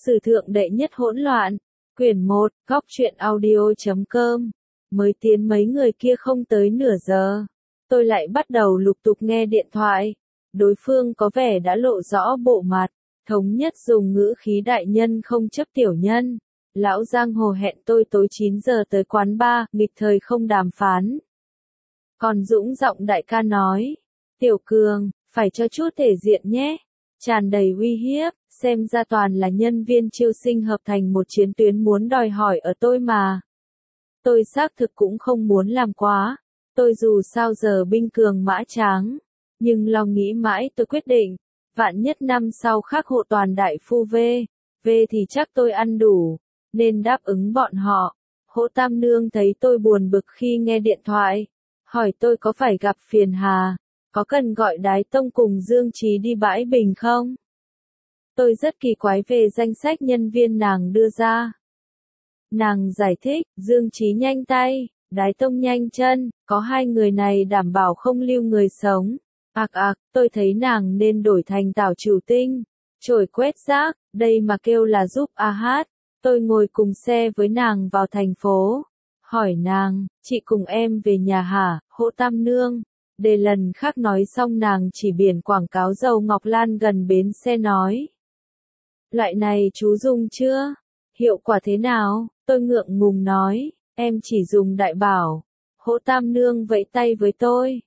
Sử thượng đệ nhất hỗn loạn. Quyển 1, góc truyện audio.com. Mới tiến mấy người kia không tới nửa giờ. Tôi lại bắt đầu lục tục nghe điện thoại. Đối phương có vẻ đã lộ rõ bộ mặt. Thống nhất dùng ngữ khí đại nhân không chấp tiểu nhân. Lão giang hồ hẹn tôi tối 9 giờ tới quán bar, nghịch thời không đàm phán. Còn Dũng giọng đại ca nói. Tiểu Cường, phải cho chút thể diện nhé. Tràn đầy uy hiếp, xem ra toàn là nhân viên chiêu sinh hợp thành một chiến tuyến muốn đòi hỏi ở tôi mà. Tôi xác thực cũng không muốn làm quá. Tôi dù sao giờ binh cường mã tráng. Nhưng lo nghĩ mãi tôi quyết định. Vạn nhất năm sau khác hộ toàn đại phu V thì chắc tôi ăn đủ. Nên đáp ứng bọn họ. Hỗ Tam Nương thấy tôi buồn bực khi nghe điện thoại. Hỏi tôi có phải gặp phiền hà. Có cần gọi Đái Tông cùng Dương Trí đi bãi bình không? Tôi rất kỳ quái về danh sách nhân viên nàng đưa ra. Nàng giải thích, Dương Trí nhanh tay, Đái Tông nhanh chân, có hai người này đảm bảo không lưu người sống. Tôi thấy nàng nên đổi thành Tảo Trù Tinh, chổi quét rác, đây mà kêu là giúp hát. Tôi ngồi cùng xe với nàng vào thành phố. Hỏi nàng, chị cùng em về nhà hả, Hỗ Tam Nương? Để lần khác nói xong nàng chỉ biển quảng cáo dầu Ngọc Lan gần bến xe nói. Loại này chú dùng chưa? Hiệu quả thế nào? Tôi ngượng ngùng nói, em chỉ dùng đại bảo. Hỗ Tam Nương vẫy tay với tôi.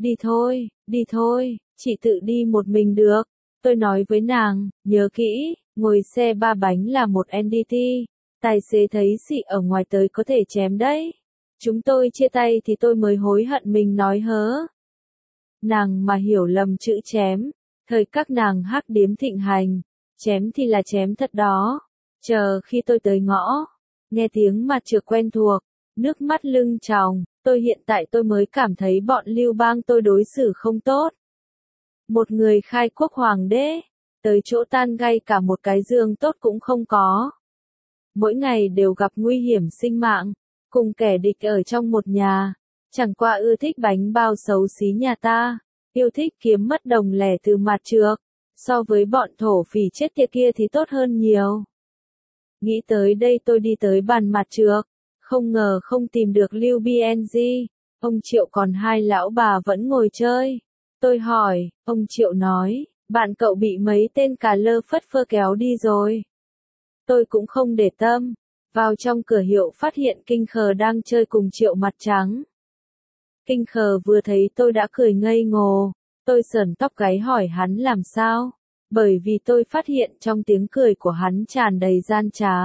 Đi thôi, chị tự đi một mình được. Tôi nói với nàng, nhớ kỹ, ngồi xe ba bánh là một NDT. Tài xế thấy xị ở ngoài tới có thể chém đấy. Chúng tôi chia tay thì tôi mới hối hận mình nói hớ. Nàng mà hiểu lầm chữ chém, thời các nàng hắc điếm thịnh hành, chém thì là chém thật đó. Chờ khi tôi tới ngõ, nghe tiếng mặt trược quen thuộc, nước mắt lưng tròng, hiện tại tôi mới cảm thấy bọn Lưu Bang tôi đối xử không tốt. Một người khai quốc hoàng đế, tới chỗ tan gay cả một cái giường tốt cũng không có. Mỗi ngày đều gặp nguy hiểm sinh mạng, cùng kẻ địch ở trong một nhà. Chẳng qua ưa thích bánh bao xấu xí nhà ta, yêu thích kiếm mất đồng lẻ từ mặt trược, so với bọn thổ phỉ chết tiệt kia thì tốt hơn nhiều. Nghĩ tới đây tôi đi tới bàn mặt trược, không ngờ không tìm được Lưu BNG, ông Triệu còn hai lão bà vẫn ngồi chơi. Tôi hỏi, ông Triệu nói, bạn cậu bị mấy tên cà lơ phất phơ kéo đi rồi. Tôi cũng không để tâm, vào trong cửa hiệu phát hiện Kinh Khờ đang chơi cùng Triệu mặt trắng. Kinh Khờ vừa thấy tôi đã cười ngây ngô, tôi sờn tóc gáy hỏi hắn làm sao, bởi vì tôi phát hiện trong tiếng cười của hắn tràn đầy gian trá.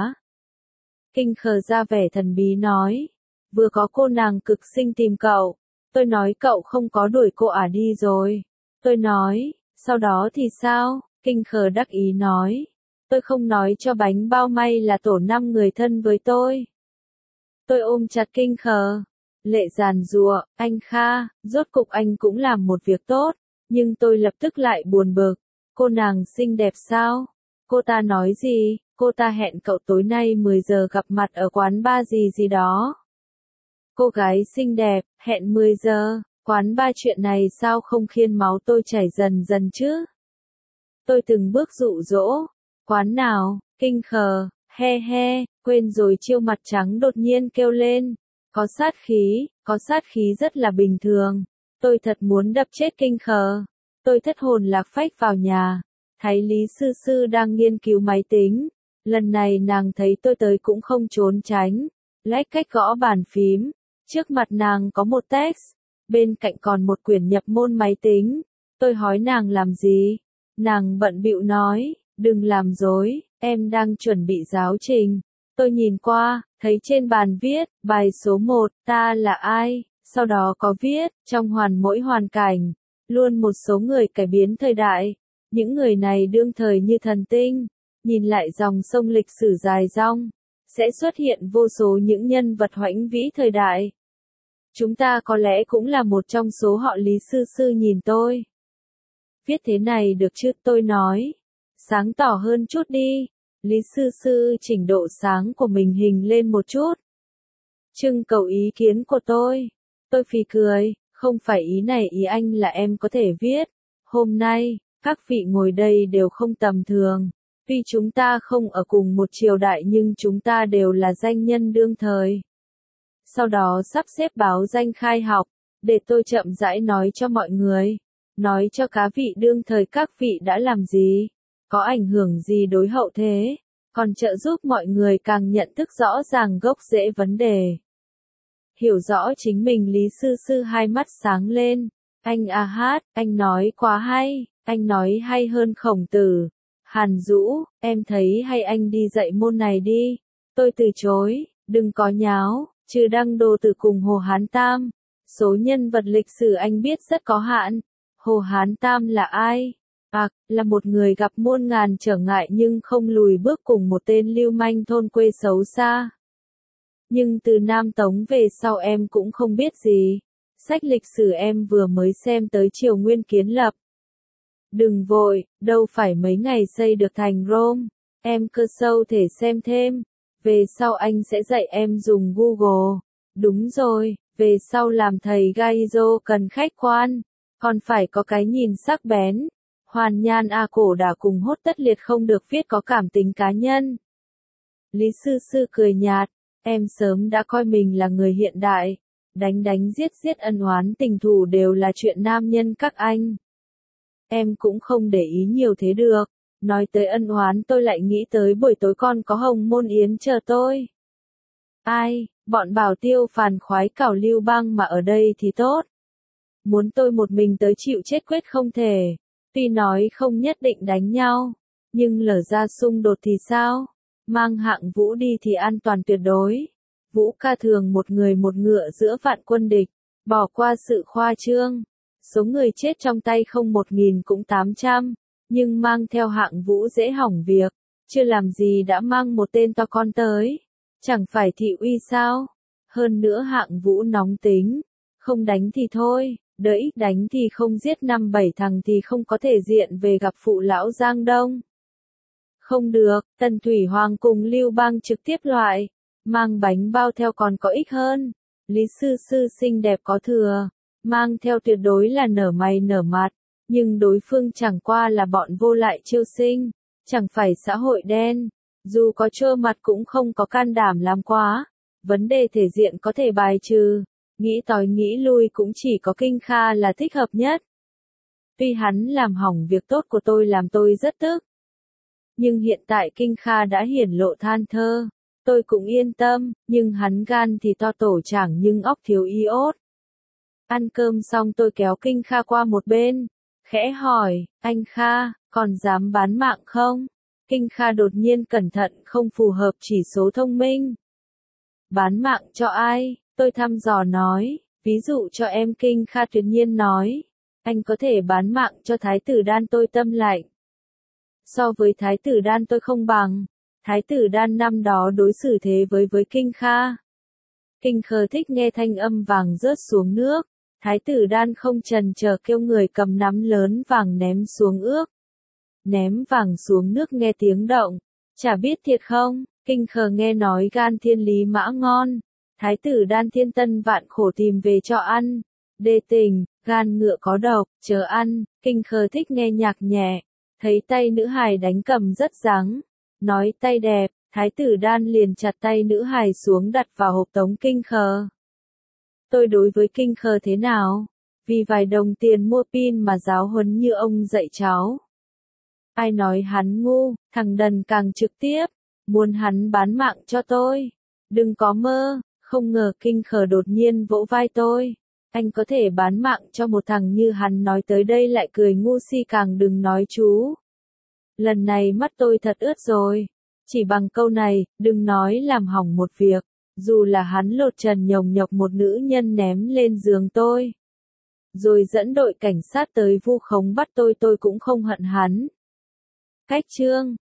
Kinh Khờ ra vẻ thần bí nói, vừa có cô nàng cực xinh tìm cậu, tôi nói cậu không có đuổi cô đi rồi. Tôi nói, sau đó thì sao? Kinh Khờ đắc ý nói, tôi không nói cho bánh bao may là tổ 5 người thân với tôi. Tôi ôm chặt Kinh Khờ. Lệ giàn giụa, anh Kha, rốt cục anh cũng làm một việc tốt, nhưng tôi lập tức lại buồn bực. Cô nàng xinh đẹp sao? Cô ta nói gì? Cô ta hẹn cậu tối nay 10 giờ gặp mặt ở quán bar gì đó. Cô gái xinh đẹp, hẹn 10 giờ, quán bar chuyện này sao không khiến máu tôi chảy dần dần chứ? Tôi từng bước dụ dỗ. Quán nào? Kinh Khờ, he, quên rồi Chiêu mặt trắng đột nhiên kêu lên. Có sát khí rất là bình thường. Tôi thật muốn đập chết Kinh Khờ. Tôi thất hồn lạc phách vào nhà. Thấy Lý Sư Sư đang nghiên cứu máy tính. Lần này nàng thấy tôi tới cũng không trốn tránh. Lách cách gõ bàn phím. Trước mặt nàng có một text. Bên cạnh còn một quyển nhập môn máy tính. Tôi hỏi nàng làm gì? Nàng bận bịu nói, đừng làm dối, em đang chuẩn bị giáo trình. Tôi nhìn qua, thấy trên bàn viết, bài số 1, ta là ai, sau đó có viết, trong mỗi hoàn cảnh, luôn một số người cải biến thời đại. Những người này đương thời như thần tinh, nhìn lại dòng sông lịch sử dài dòng, sẽ xuất hiện vô số những nhân vật hoãnh vĩ thời đại. Chúng ta có lẽ cũng là một trong số họ. Lý Sư Sư nhìn tôi. Viết thế này được chứ, tôi nói. Sáng tỏ hơn chút đi. Lý Sư Sư chỉnh độ sáng của mình hình lên một chút. Trưng cầu ý kiến của tôi. Tôi phì cười, không phải ý này, ý anh là em có thể viết. Hôm nay, các vị ngồi đây đều không tầm thường. Tuy chúng ta không ở cùng một triều đại nhưng chúng ta đều là danh nhân đương thời. Sau đó sắp xếp báo danh khai học, để tôi chậm rãi nói cho mọi người, nói cho các vị đương thời các vị đã làm gì, có ảnh hưởng gì đối hậu thế, còn trợ giúp mọi người càng nhận thức rõ ràng gốc rễ vấn đề. Hiểu rõ chính mình Lý Sư Sư hai mắt sáng lên, anh a hát, anh nói quá hay, anh nói hay hơn Khổng Tử. Hàn Dũ, em thấy hay anh đi dạy môn này đi. Tôi từ chối, đừng có nháo, trừ Đăng Đồ Tử cùng Hồ Hán Tam. Số nhân vật lịch sử anh biết rất có hạn. Hồ Hán Tam là ai? Là một người gặp muôn ngàn trở ngại nhưng không lùi bước cùng một tên lưu manh thôn quê xấu xa. Nhưng từ Nam Tống về sau em cũng không biết gì. Sách lịch sử em vừa mới xem tới triều Nguyên kiến lập. Đừng vội, đâu phải mấy ngày xây được thành Rome. Em cơ sâu thể xem thêm. Về sau anh sẽ dạy em dùng Google. Đúng rồi, về sau làm thầy Gaizo cần khách quan. Còn phải có cái nhìn sắc bén. Hoàn nhan cổ đả cùng hốt tất liệt không được viết có cảm tính cá nhân. Lý Sư Sư cười nhạt. Em sớm đã coi mình là người hiện đại. Đánh đánh giết giết ân oán tình thù đều là chuyện nam nhân các anh. Em cũng không để ý nhiều thế được. Nói tới ân oán tôi lại nghĩ tới buổi tối con có Hồng Môn Yến chờ tôi. Ai, bọn Bảo Tiêu phàn khoái cảo Lưu Bang mà ở đây thì tốt. Muốn tôi một mình tới chịu chết quyết không thể. Tuy nói không nhất định đánh nhau, nhưng lỡ ra xung đột thì sao? Mang Hạng Vũ đi thì an toàn tuyệt đối. Vũ ca thường một người một ngựa giữa vạn quân địch, bỏ qua sự khoa trương. Số người chết trong tay không 1.000 cũng 800, nhưng mang theo Hạng Vũ dễ hỏng việc, chưa làm gì đã mang một tên to con tới. Chẳng phải thị uy sao? Hơn nữa Hạng Vũ nóng tính, không đánh thì thôi, đợi ít đánh thì không giết 5-7 thằng thì không có thể diện về gặp phụ lão Giang Đông. Không được, Tần Thủy Hoàng cùng Lưu Bang trực tiếp loại, mang bánh bao theo còn có ích hơn. Lý Sư Sư xinh đẹp có thừa, mang theo tuyệt đối là nở mày nở mặt, nhưng đối phương chẳng qua là bọn vô lại chiêu sinh, chẳng phải xã hội đen, dù có trơ mặt cũng không có can đảm làm quá. Vấn đề thể diện có thể bài trừ, nghĩ tới nghĩ lui cũng chỉ có Kinh Kha là thích hợp nhất. Tuy hắn làm hỏng việc tốt của tôi làm tôi rất tức, nhưng hiện tại Kinh Kha đã hiển lộ than thơ, tôi cũng yên tâm, nhưng hắn gan thì to tổ chẳng nhưng óc thiếu iốt. Ăn cơm xong tôi kéo Kinh Kha qua một bên, khẽ hỏi, anh Kha, còn dám bán mạng không? Kinh Kha đột nhiên cẩn thận không phù hợp chỉ số thông minh. Bán mạng cho ai? Tôi thăm dò nói, ví dụ cho em. Kinh Kha tuyệt nhiên nói, anh có thể bán mạng cho Thái tử Đan. Tôi tâm lạnh. So với Thái tử Đan tôi không bằng. Thái tử Đan năm đó đối xử thế với Kinh Kha. Kinh Khờ thích nghe thanh âm vàng rớt xuống nước. Thái tử Đan không chần chờ kêu người cầm nắm lớn vàng ném xuống ước. Ném vàng xuống nước nghe tiếng động. Chả biết thiệt không? Kinh Khờ nghe nói gan thiên lý mã ngon. Thái tử Đan thiên tân vạn khổ tìm về cho ăn. Đê tình, gan ngựa có độc, chớ ăn. Kinh Khờ thích nghe nhạc nhẹ. Thấy tay nữ hài đánh cầm rất dáng. Nói tay đẹp, Thái tử Đan liền chặt tay nữ hài xuống đặt vào hộp tống Kinh Khờ. Tôi đối với Kinh Khờ thế nào? Vì vài đồng tiền mua pin mà giáo huấn như ông dạy cháu. Ai nói hắn ngu, thằng đần càng trực tiếp. Muốn hắn bán mạng cho tôi. Đừng có mơ. Không ngờ Kinh Khờ đột nhiên vỗ vai tôi. Anh có thể bán mạng cho một thằng như hắn. Nói tới đây lại cười ngu si, càng đừng nói chú. Lần này mắt tôi thật ướt rồi. Chỉ bằng câu này, đừng nói làm hỏng một việc. Dù là hắn lột trần nhồng nhộc một nữ nhân ném lên giường tôi. Rồi dẫn đội cảnh sát tới vu khống bắt tôi cũng không hận hắn. Cách chương